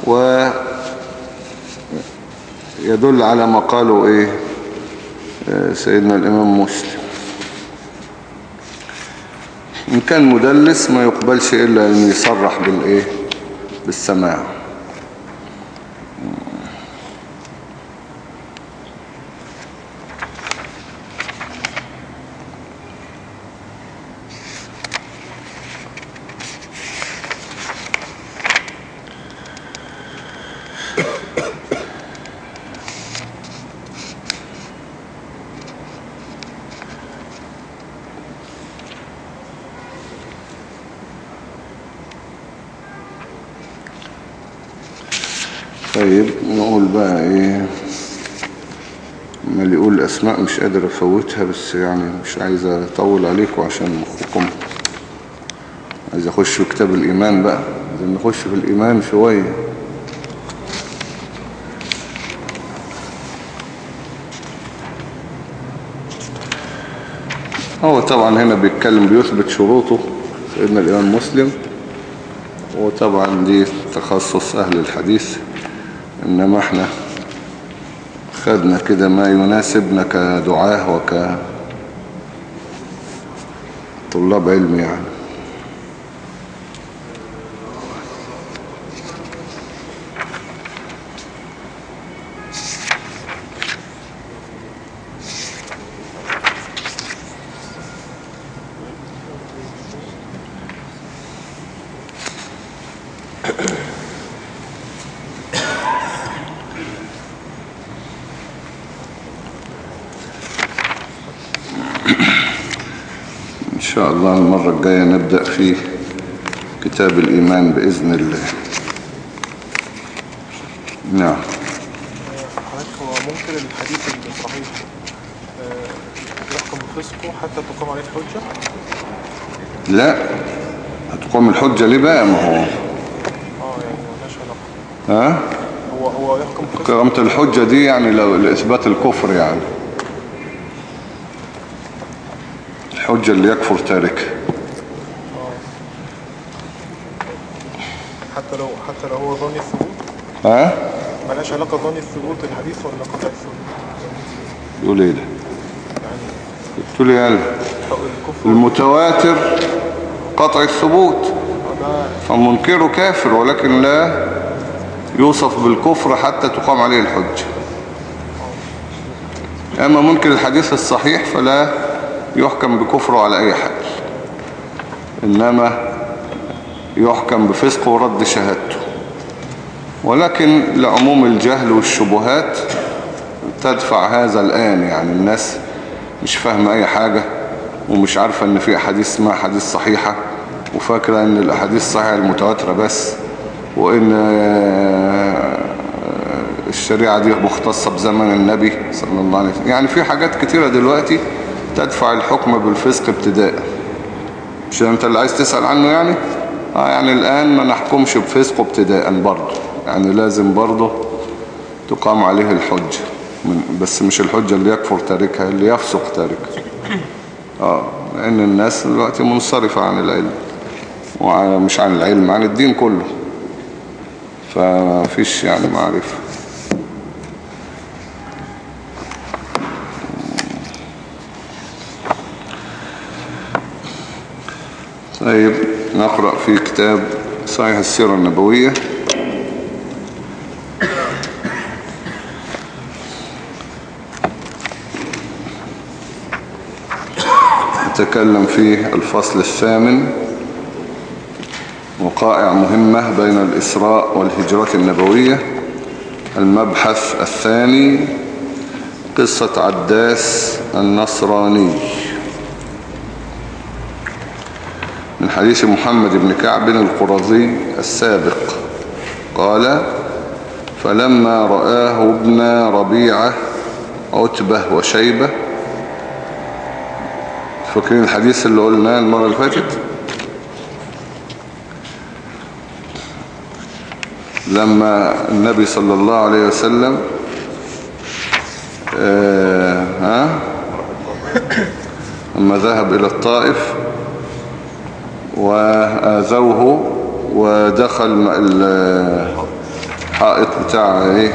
ويدل على ما قاله سيدنا الإمام مسلم. إن كان مدلس ما يقبلش إلا أن يصرح بالسماع. طيب نقول بقى ما اللي يقول الأسماء مش قادر أفوتها، بس يعني مش عايز أطول عليكم عشان مخكم. عايز أخش في كتاب الإيمان بقى، عايز نخش في الإيمان شوية. هو طبعا هنا بيتكلم بيثبت شروطه سيدنا الإمام مسلم، وطبعا دي تخصص أهل الحديث، إنما احنا خدنا كده ما يناسبنا كدعاه وكطلاب علم يعني. إن شاء الله المرة الجاية نبدأ في كتاب الإيمان بإذن الله. نعم. هو ممكن الحديث الصحيح يحكم بفسقه حتى تقام عليه الحجة؟ لا، هتقوم الحجة ليه بقى؟ ما هو يعني مالهاش علاقة. هو يحكم بفسقه. قامت الحجة دي يعني لو لإثبات الكفر، يعني الحجة اللي يكفر تاركها. حتى لو هو ظني الثبوت. مالهاش علاقة ظني الثبوت الحديث ولا قطع الثبوت؟ يقول ايه ده؟ قلت له يعني المتواتر قطع الثبوت، فمنكره كافر، ولكن لا يوصف بالكفر حتى تقام عليه الحجة. أما منكر الحديث الصحيح فلا يحكم بكفره على أي حال، إنما يحكم بفسقه ورد شهادته. ولكن لعموم الجهل والشبهات تدفع هذا الآن، يعني الناس مش فاهمة أي حاجة ومش عارفة أن في أحاديث اسمها حديث صحيحة، وفاكرة أن الأحاديث الصحيحة المتواترة بس، وأن الشريعة دي مختصة بزمن النبي صلى الله عليه وسلم. يعني في حاجات كتيرة دلوقتي تدفع الحكم بالفسق ابتداء. مش أنت اللي عايز تسأل عنه يعني؟ يعني الآن ما نحكمش بفسقه ابتداء برضه، يعني لازم برضه تقام عليه الحجة، بس مش الحجة اللي يكفر تاركها، اللي يفسق تاركها. لأن الناس دلوقتي منصرفة عن العلم، ومش عن العلم، عن الدين كله، ففيش يعني معرفة. طيب نقرأ في كتاب صحيح السيرة النبوية. نتكلم في الفصل الثامن، وقائع مهمة بين الإسراء والهجرة النبوية. المبحث الثاني قصة عداس النصراني، من حديث محمد بن كعب القرظي السابق قال: فلما رآه ابن ربيعة عتبة وشيبة، فاكرين الحديث اللي قلناه المرة اللي فاتت؟ لما النبي صلى الله عليه وسلم لما ذهب إلى الطائف وآذوه ودخل الحائط بتاع ايه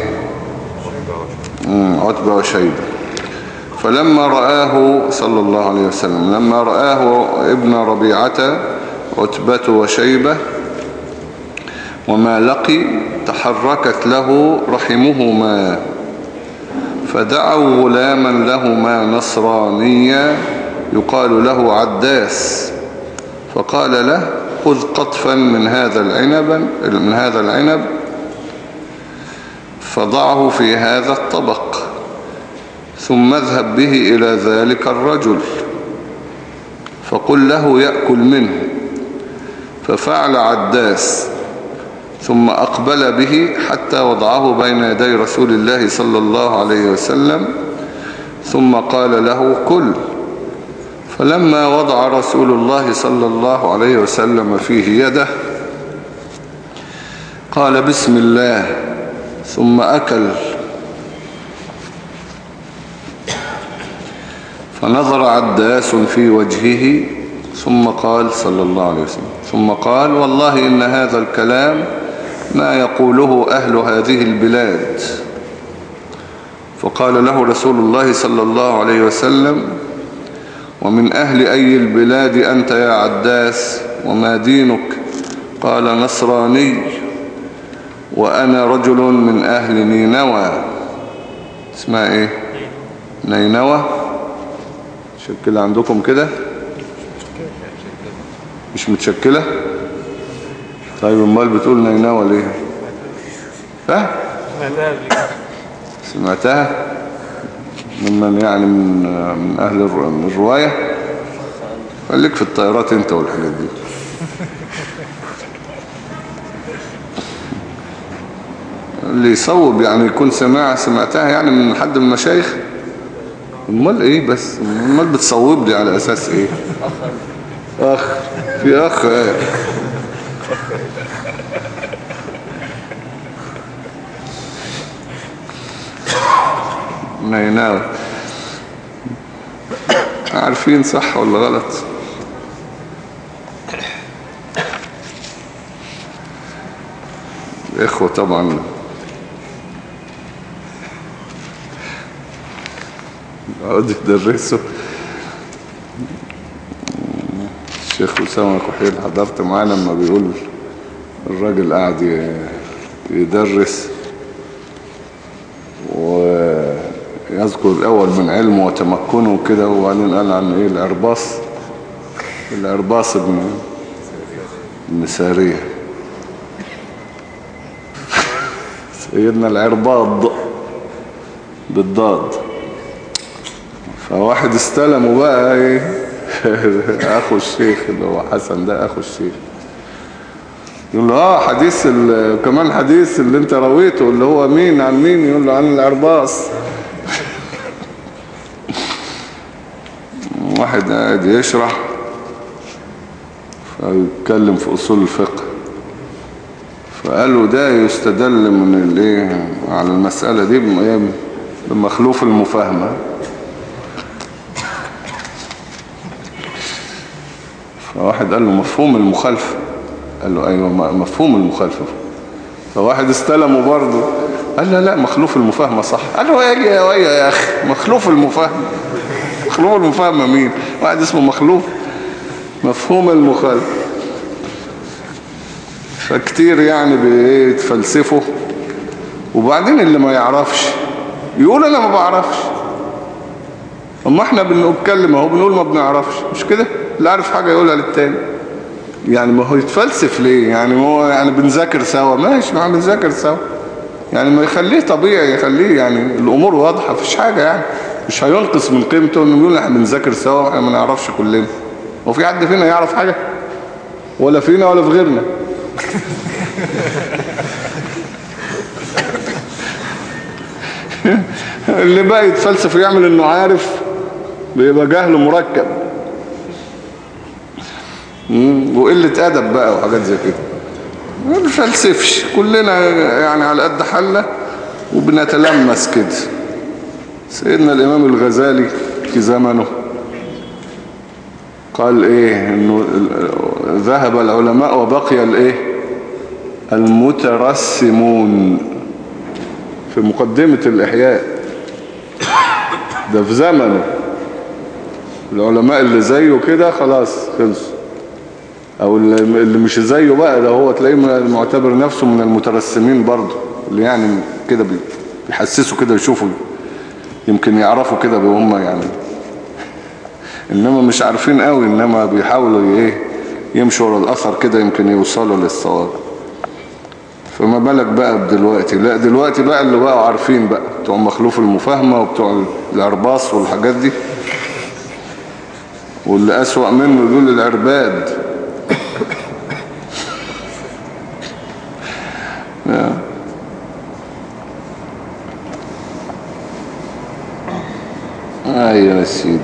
عتبة وشيبة. فلما رآه صلى الله عليه وسلم لما رآه ابن ربيعة عتبة وشيبة وما لقي تحركت له رحمهما فدعوا غلاما لهما نصرانيا يقال له عداس فقال له خذ قطفا من هذا العنب فضعه في هذا الطبق ثم اذهب به إلى ذلك الرجل فقل له يأكل منه. ففعل عداس ثم أقبل به حتى وضعه بين يدي رسول الله صلى الله عليه وسلم ثم قال له كل. فلما وضع رسول الله صلى الله عليه وسلم فيه يده قال بسم الله ثم أكل. فنظر عداس في وجهه ثم قال صلى الله عليه وسلم ثم قال والله إن هذا الكلام ما يقوله أهل هذه البلاد. فقال له رسول الله صلى الله عليه وسلم ومن أهل أي البلاد أنت يا عداس وما دينك؟ قال نصراني وأنا رجل من أهل نينوى. اسمها إيه؟ نينوى. شكلة عندكم كده؟ مش متشكلة؟ طيب امال بتقول نينوى ليه؟ ها؟ سمعتها؟ ممن يعني من أهل الرواية؟ خليك في الطائرات انت والحاجات دي. اللي يصوب يعني يكون سمعتها يعني من حد من المشايخ. امال ايه بس؟ امال بتصوب لي على اساس ايه؟ اخ في اخ نيناوي. عارفين صح ولا غلط؟ اخوة طبعا اقعد يدرسوا. الشيخ أسامة كحيل حضرت معاه لما بيقول الراجل قاعد يدرس ويذكر الأول من علمه وتمكنه وكده وبعدين قال عن ايه العرباص ابن سارية سيدنا العرباض بالضاد. فواحد استلموا بقى ايه اخو الشيخ اللي هو حسن ده اخو الشيخ يقول له حديث كمان حديث اللي انت رويته اللي هو مين عن مين؟ يقول له عن العرباص. واحد قاعد يشرح فيتكلم في اصول الفقه فقالوا ده يستدل من الايه على المسألة دي بمخلوف المفاهمة. فواحد قال له مفهوم المخالفة. قال له ايوه مفهوم المخالفة. فواحد استلمه برضه قال له لا مخلوف المفاهمة صح. قال له يا اخي مخلوف المفاهمة. مخلوف المفاهمة مين؟ واحد اسمه مخلوف مفهوم المخالفة. فكتير يعني بيتفلسفوا وبعدين اللي ما يعرفش يقول انا ما بعرفش. اما احنا بنتكلم اهو بنقول ما بنعرفش مش كده؟ اللي عارف حاجة يقولها للتاني. يعني ما هو يتفلسف ليه؟ يعني ما هو يعني بنذاكر سوا ماشي ما بنذاكر سوا يعني ما يخليه طبيعي يخليه يعني الامور واضحة فيش حاجة يعني مش هينقص من قيمته انه يقول احنا بنذاكر سوا واحنا ما نعرفش كلنا. هو في حد فينا يعرف حاجة؟ ولا فينا ولا في غيرنا. اللي بقى يتفلسف ويعمل انه عارف بيبقى جهله مركب وقلة أدب بقى وحاجات زي كده. ما بنفلسفش كلنا يعني على قد حالنا وبنتلمس كده. سيدنا الإمام الغزالي في زمنه قال ايه انه ذهب العلماء وبقي الايه المترسمون. في مقدمة الإحياء، ده في زمنه. العلماء اللي زيه كده خلاص خلص، او اللي مش زيه بقى ده هو تلاقيه معتبر نفسه من المترسمين برضه، اللي يعني كده بيحسسوا كده، يشوفوا يمكن يعرفوا كده بهم يعني، انما مش عارفين قوي، انما بيحاولوا يمشوا ورا الاثر كده يمكن يوصلوا للصواب. فما بالك بقى بدلوقتي؟ لا دلوقتي بقى اللي بقوا عارفين بقى بتوع مخلوف المفاهمة وبتوع العرباص والحاجات دي، واللي أسوأ منه دول العرباد. أيوة يا سيدي.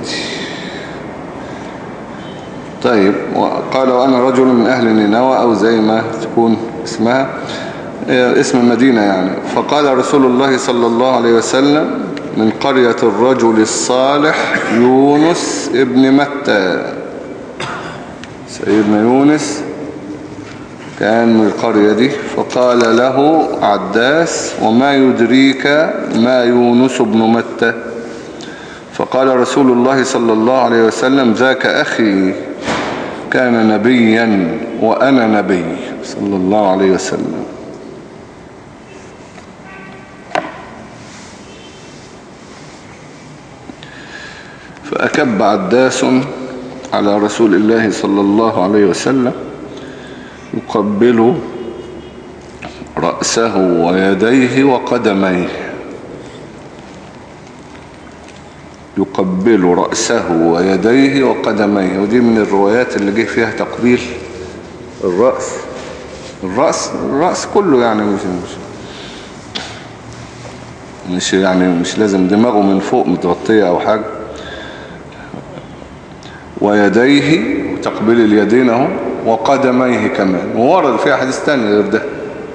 طيب، قال وأنا رجل من أهل نينوى، أو زي ما تكون اسمها اسم المدينة يعني. فقال رسول الله صلى الله عليه وسلم: من قرية الرجل الصالح يونس ابن متى. سيدنا يونس كان من القرية دي. فقال له عداس: وما يدريك ما يونس ابن متى؟ فقال رسول الله صلى الله عليه وسلم: ذاك أخي كان نبيا وأنا نبي، صلى الله عليه وسلم. فأكب عداس على رسول الله صلى الله عليه وسلم يقبل رأسه ويديه وقدميه، يقبل رأسه ويديه وقدميه. ودي من الروايات اللي جه فيها تقبيل الرأس كله يعني، مش لازم دماغه من فوق متغطية أو حاجة. ويديه، وتقبيل اليدين اهو، وقدميه كمان. وورد فيها حديث تاني غير ده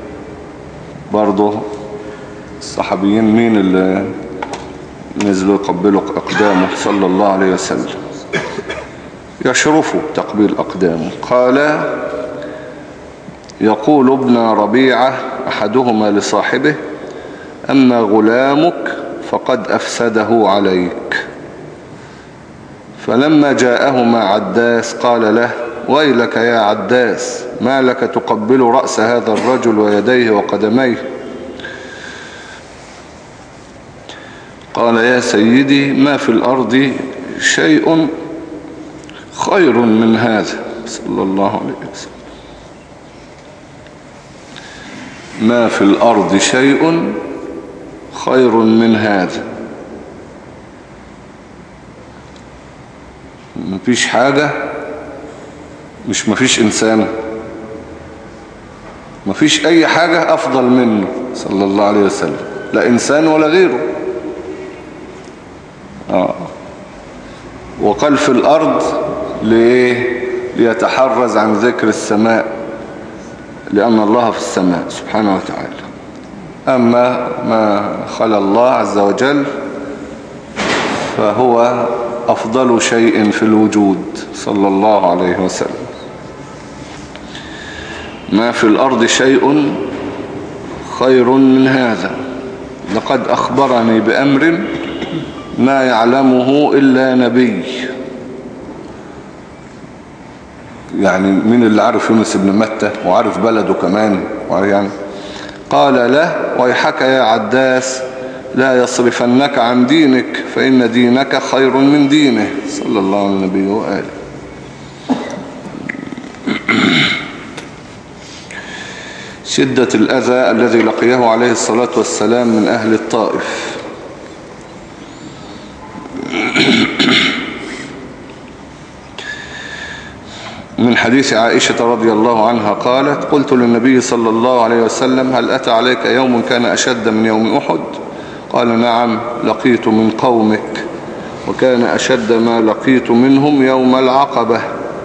برضه. الصحابيين مين اللي نزلوا يقبلوا أقدامه صلى الله عليه وسلم، يشرفوا تقبيل أقدامه؟ قال: يقول ابن ربيعة أحدهما لصاحبه: أما غلامك فقد أفسده عليك. فلما جاءهما عداس قال له: ويلك يا عداس، ما لك تقبل رأس هذا الرجل ويديه وقدميه؟ قال: يا سيدي، ما في الأرض شيء خير من هذا، صلى الله عليه وسلم. ما في الأرض شيء خير من هذا. مفيش حاجة، مفيش إنسان، مفيش أي حاجة أفضل منه صلى الله عليه وسلم، لا إنسان ولا غيره. وقال في الأرض ليه؟ ليتحرز عن ذكر السماء، لأن الله في السماء سبحانه وتعالى. أما ما خلى الله عز وجل فهو أفضل شيء في الوجود صلى الله عليه وسلم. ما في الأرض شيء خير من هذا، لقد أخبرني بأمر ما يعلمه إلا نبي. يعني من اللي عارف يونس بن متى وعارف بلده كمان يعني. قال له: ويحك يا عداس، لا يصرفنك عن دينك، فإن دينك خير من دينه، صلى الله عليه النبي وآله. شدة الأذى الذي لقيه عليه الصلاة والسلام من أهل الطائف. من حديث عائشة رضي الله عنها قالت: قلت للنبي صلى الله عليه وسلم: هل أتى عليك يوم كان أشد من يوم أحد؟ قال: نعم، لقيت من قومك، وكان أشد ما لقيت منهم يوم العقبة.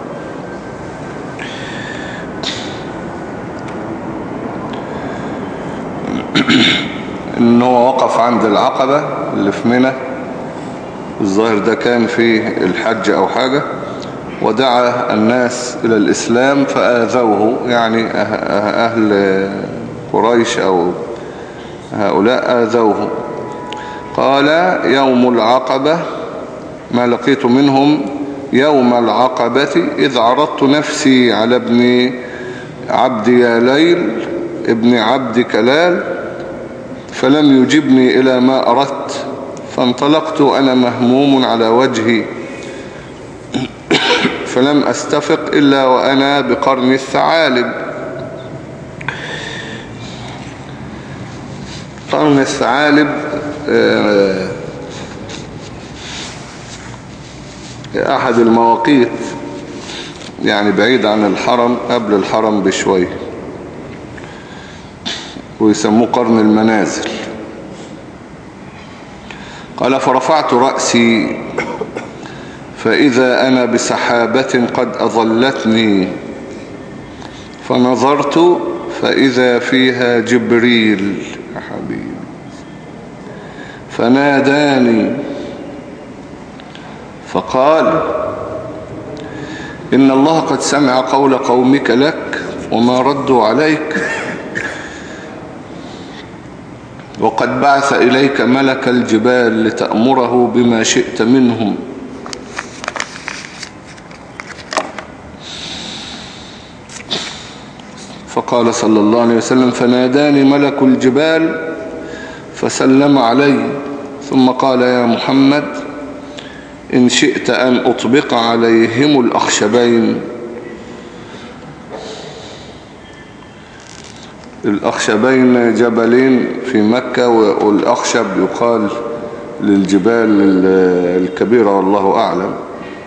إنه وقف عند العقبة اللي في منى، الظاهر ده كان في الحج أو حاجة، ودعا الناس إلى الإسلام فآذوه، يعني أهل قريش أو هؤلاء آذوه. قال يوم العقبة ما لقيت منهم يوم العقبة إذ عرضت نفسي على ابن عبد ياليل ابن عبد كلال فلم يجبني إلى ما أردت فانطلقت أنا مهموم على وجهي فلم أستفق إلا وأنا بقرن الثعالب. قرن الثعالب أحد المواقيت يعني بعيد عن الحرم قبل الحرم بشوي ويسموه قرن المنازل. قال فرفعت رأسي فإذا أنا بسحابة قد أظلتني فنظرت فإذا فيها جبريل يا حبيبي فناداني فقال إن الله قد سمع قول قومك لك وما ردوا عليك وقد بعث إليك ملك الجبال لتأمره بما شئت منهم. فقال صلى الله عليه وسلم فناداني ملك الجبال فسلم علي ثم قال يا محمد إن شئت أن أطبق عليهم الأخشبين. الأخشبين جبلين في مكة والأخشب يقال للجبال الكبيرة والله أعلم.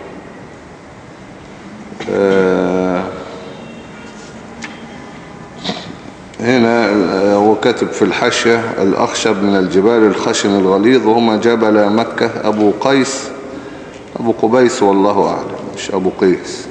هنا هو كاتب في الحاشية الأخشب من الجبال الخشن الغليظ وهما جبل مكة أبو قبيس والله أعلم مش أبو قيس.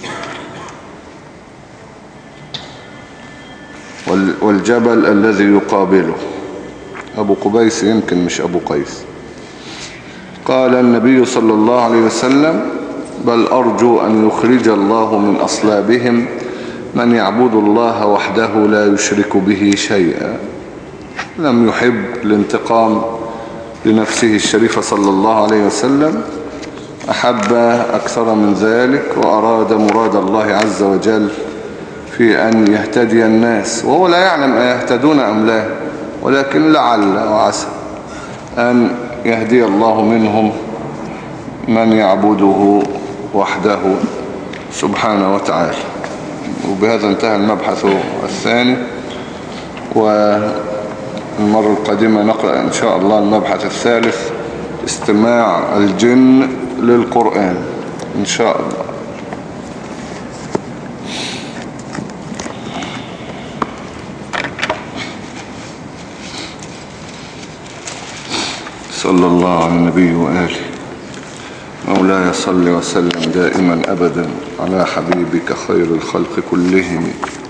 والجبل الذي يقابله أبو قبيس يمكن مش أبو قيس. قال النبي صلى الله عليه وسلم بل أرجو أن يخرج الله من أصلابهم من يعبد الله وحده لا يشرك به شيئا. لم يحب الانتقام لنفسه الشريفة صلى الله عليه وسلم أحب أكثر من ذلك وأراد مراد الله عز وجل في أن يهتدي الناس وهو لا يعلم أيهتدون أم لا ولكن لعل وعسى أن يهدي الله منهم من يعبده وحده سبحانه وتعالى. وبهذا انتهى المبحث الثاني والمرة القادمة نقرأ إن شاء الله المبحث الثالث استماع الجن للقرآن إن شاء الله. صلى الله على النبي وآله. مولاي صل وسلم دائما أبدا على حبيبك خير الخلق كلهم